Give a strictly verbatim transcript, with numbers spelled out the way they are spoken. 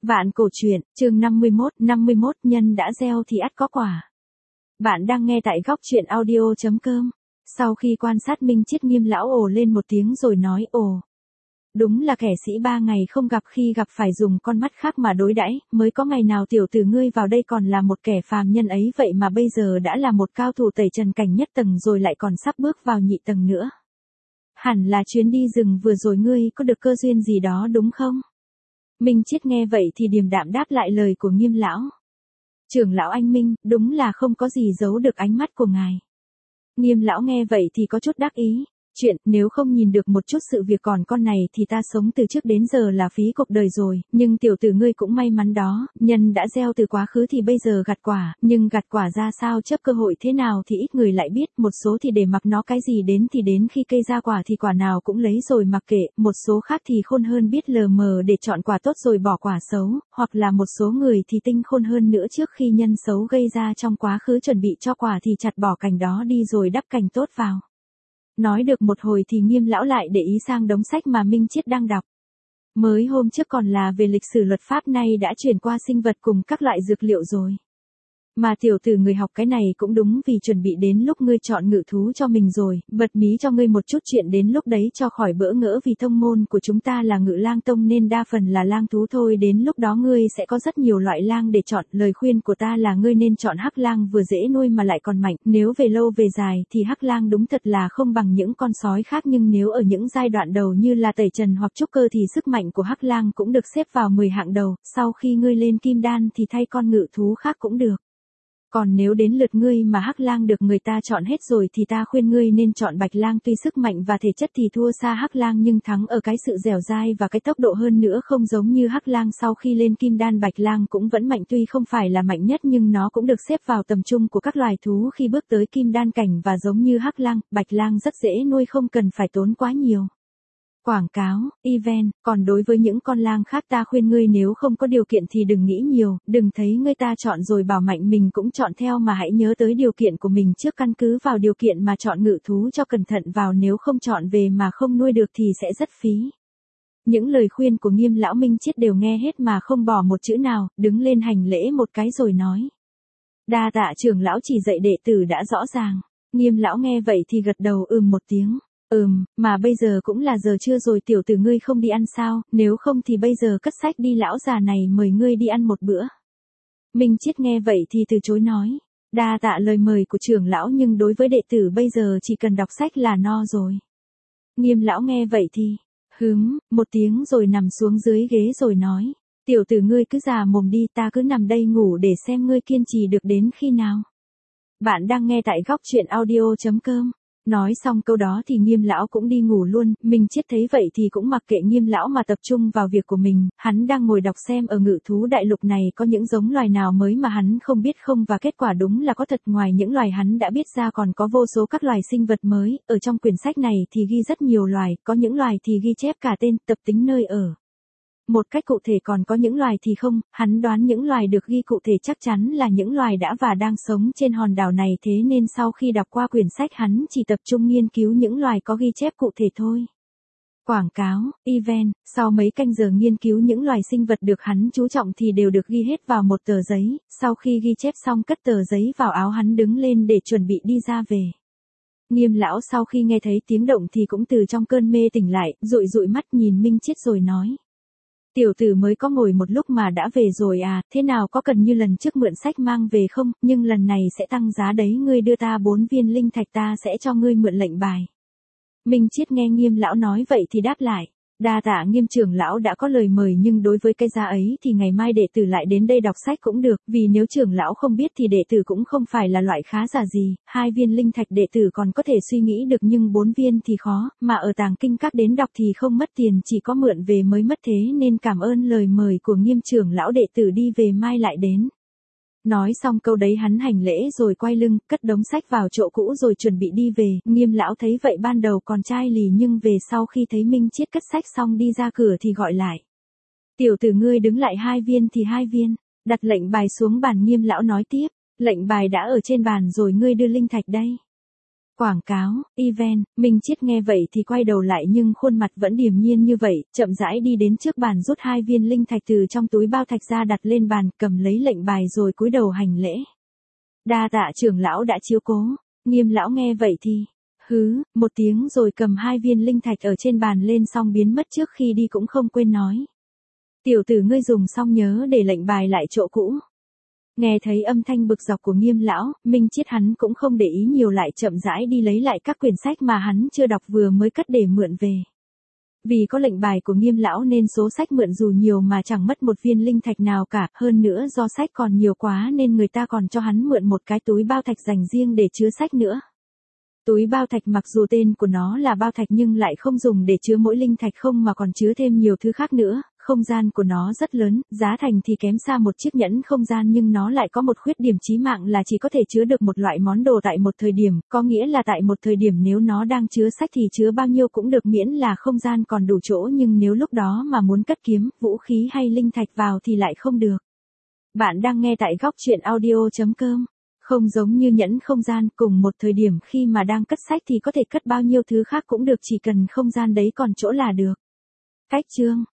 Vạn cổ truyện, chương năm mươi mốt, năm mươi mốt nhân đã gieo thì ắt có quả. Bạn đang nghe tại góc truyện audio chấm com. Sau khi quan sát Minh Chiết, Nghiêm lão ồ lên một tiếng rồi nói: ồ, đúng là kẻ sĩ ba ngày không gặp, khi gặp phải dùng con mắt khác mà đối đãi, mới có ngày nào tiểu tử ngươi vào đây còn là một kẻ phàm nhân ấy, vậy mà bây giờ đã là một cao thủ tẩy trần cảnh nhất tầng rồi, lại còn sắp bước vào nhị tầng nữa. Hẳn là chuyến đi rừng vừa rồi ngươi có được cơ duyên gì đó đúng không? Minh Chiết nghe vậy thì điềm đạm đáp lại lời của Nghiêm lão. Trưởng lão anh Minh, đúng là không có gì giấu được ánh mắt của ngài. Nghiêm lão nghe vậy thì có chút đắc ý. Chuyện, nếu không nhìn được một chút sự việc còn con này thì ta sống từ trước đến giờ là phí cuộc đời rồi, nhưng tiểu tử ngươi cũng may mắn đó, nhân đã gieo từ quá khứ thì bây giờ gặt quả, nhưng gặt quả ra sao, chấp cơ hội thế nào thì ít người lại biết, một số thì để mặc nó cái gì đến thì đến, khi cây ra quả thì quả nào cũng lấy rồi mặc kệ, một số khác thì khôn hơn biết lờ mờ để chọn quả tốt rồi bỏ quả xấu, hoặc là một số người thì tinh khôn hơn nữa, trước khi nhân xấu gây ra trong quá khứ chuẩn bị cho quả thì chặt bỏ cành đó đi rồi đắp cành tốt vào. Nói được một hồi thì Nghiêm lão lại để ý sang đống sách mà Minh Chiết đang đọc. Mới hôm trước còn là về lịch sử luật pháp, nay đã chuyển qua sinh vật cùng các loại dược liệu rồi. Mà tiểu tử người học cái này cũng đúng, vì chuẩn bị đến lúc ngươi chọn ngự thú cho mình rồi, bật mí cho ngươi một chút chuyện, đến lúc đấy cho khỏi bỡ ngỡ, vì tông môn của chúng ta là Ngự Lang tông nên đa phần là lang thú thôi, đến lúc đó ngươi sẽ có rất nhiều loại lang để chọn, lời khuyên của ta là ngươi nên chọn hắc lang, vừa dễ nuôi mà lại còn mạnh, nếu về lâu về dài thì hắc lang đúng thật là không bằng những con sói khác, nhưng nếu ở những giai đoạn đầu như là tẩy trần hoặc trúc cơ thì sức mạnh của hắc lang cũng được xếp vào mười hạng đầu, sau khi ngươi lên kim đan thì thay con ngự thú khác cũng được. Còn nếu đến lượt ngươi mà hắc lang được người ta chọn hết rồi thì ta khuyên ngươi nên chọn bạch lang, tuy sức mạnh và thể chất thì thua xa hắc lang nhưng thắng ở cái sự dẻo dai và cái tốc độ hơn nữa, không giống như hắc lang. Sau khi lên kim đan, bạch lang cũng vẫn mạnh, tuy không phải là mạnh nhất nhưng nó cũng được xếp vào tầm trung của các loài thú khi bước tới kim đan cảnh, và giống như hắc lang, bạch lang rất dễ nuôi, không cần phải tốn quá nhiều quảng cáo, event. Còn đối với những con lang khác, ta khuyên ngươi nếu không có điều kiện thì đừng nghĩ nhiều, đừng thấy người ta chọn rồi bảo mạnh mình cũng chọn theo, mà hãy nhớ tới điều kiện của mình trước, căn cứ vào điều kiện mà chọn ngự thú cho cẩn thận vào, nếu không chọn về mà không nuôi được thì sẽ rất phí. Những lời khuyên của Nghiêm lão Minh Chiết đều nghe hết mà không bỏ một chữ nào, đứng lên hành lễ một cái rồi nói: đa tạ trưởng lão chỉ dạy, đệ tử đã rõ ràng. Nghiêm lão nghe vậy thì gật đầu ừm một tiếng. Ừm, mà bây giờ cũng là giờ trưa rồi, tiểu tử ngươi không đi ăn sao, nếu không thì bây giờ cất sách đi, lão già này mời ngươi đi ăn một bữa. Minh Chiết nghe vậy thì từ chối nói: đa tạ lời mời của trưởng lão, nhưng đối với đệ tử bây giờ chỉ cần đọc sách là no rồi. Nghiêm lão nghe vậy thì hứm một tiếng rồi nằm xuống dưới ghế rồi nói: tiểu tử ngươi cứ già mồm đi, ta cứ nằm đây ngủ để xem ngươi kiên trì được đến khi nào. Bạn đang nghe tại góc truyện audio chấm com. Nói xong câu đó thì Nghiêm lão cũng đi ngủ luôn. Minh Chiết thấy vậy thì cũng mặc kệ Nghiêm lão mà tập trung vào việc của mình, hắn đang ngồi đọc xem ở Ngự thú đại lục này có những giống loài nào mới mà hắn không biết không, và kết quả đúng là có thật, ngoài những loài hắn đã biết ra còn có vô số các loài sinh vật mới, ở trong quyển sách này thì ghi rất nhiều loài, có những loài thì ghi chép cả tên, tập tính, nơi ở một cách cụ thể, còn có những loài thì không, hắn đoán những loài được ghi cụ thể chắc chắn là những loài đã và đang sống trên hòn đảo này, thế nên sau khi đọc qua quyển sách hắn chỉ tập trung nghiên cứu những loài có ghi chép cụ thể thôi. Quảng cáo, event, sau mấy canh giờ nghiên cứu những loài sinh vật được hắn chú trọng thì đều được ghi hết vào một tờ giấy, sau khi ghi chép xong cất tờ giấy vào áo, hắn đứng lên để chuẩn bị đi ra về. Nghiêm lão sau khi nghe thấy tiếng động thì cũng từ trong cơn mê tỉnh lại, dụi dụi mắt nhìn Minh Chiết rồi nói: tiểu tử mới có ngồi một lúc mà đã về rồi à, thế nào, có cần như lần trước mượn sách mang về không, nhưng lần này sẽ tăng giá đấy, ngươi đưa ta bốn viên linh thạch ta sẽ cho ngươi mượn lệnh bài. Minh Chiết nghe Nghiêm lão nói vậy thì đáp lại: đa tạ Nghiêm trưởng lão đã có lời mời, nhưng đối với cái giá ấy thì ngày mai đệ tử lại đến đây đọc sách cũng được, vì nếu trưởng lão không biết thì đệ tử cũng không phải là loại khá giả gì, hai viên linh thạch đệ tử còn có thể suy nghĩ được nhưng bốn viên thì khó, mà ở tàng kinh các đến đọc thì không mất tiền, chỉ có mượn về mới mất, thế nên cảm ơn lời mời của Nghiêm trưởng lão, đệ tử đi về mai lại đến. Nói xong câu đấy hắn hành lễ rồi quay lưng, cất đống sách vào chỗ cũ rồi chuẩn bị đi về. Nghiêm lão thấy vậy ban đầu còn chai lì, nhưng về sau khi thấy Minh Chiết cất sách xong đi ra cửa thì gọi lại: tiểu tử ngươi đứng lại, hai viên thì hai viên. Đặt lệnh bài xuống bàn, Nghiêm lão nói tiếp: lệnh bài đã ở trên bàn rồi, ngươi đưa linh thạch đây. Quảng cáo, event, Minh Chiết nghe vậy thì quay đầu lại nhưng khuôn mặt vẫn điềm nhiên như vậy, chậm rãi đi đến trước bàn rút hai viên linh thạch từ trong túi bao thạch ra đặt lên bàn, cầm lấy lệnh bài rồi cúi đầu hành lễ. Đa tạ trưởng lão đã chiếu cố. Nghiêm lão nghe vậy thì, hứ, một tiếng rồi cầm hai viên linh thạch ở trên bàn lên xong biến mất, trước khi đi cũng không quên nói. Tiểu tử ngươi dùng xong nhớ để lệnh bài lại chỗ cũ. Nghe thấy âm thanh bực dọc của Nghiêm lão, Minh Chiết hắn cũng không để ý nhiều, lại chậm rãi đi lấy lại các quyển sách mà hắn chưa đọc vừa mới cất để mượn về. Vì có lệnh bài của Nghiêm lão nên số sách mượn dù nhiều mà chẳng mất một viên linh thạch nào cả, hơn nữa do sách còn nhiều quá nên người ta còn cho hắn mượn một cái túi bao thạch dành riêng để chứa sách nữa. Túi bao thạch mặc dù tên của nó là bao thạch nhưng lại không dùng để chứa mỗi linh thạch không mà còn chứa thêm nhiều thứ khác nữa, không gian của nó rất lớn, giá thành thì kém xa một chiếc nhẫn không gian nhưng nó lại có một khuyết điểm chí mạng là chỉ có thể chứa được một loại món đồ tại một thời điểm, có nghĩa là tại một thời điểm nếu nó đang chứa sách thì chứa bao nhiêu cũng được miễn là không gian còn đủ chỗ, nhưng nếu lúc đó mà muốn cất kiếm, vũ khí hay linh thạch vào thì lại không được. Bạn đang nghe tại góc truyện audio chấm com. Không giống như nhẫn không gian, cùng một thời điểm khi mà đang cất sách thì có thể cất bao nhiêu thứ khác cũng được, chỉ cần không gian đấy còn chỗ là được. Cách chương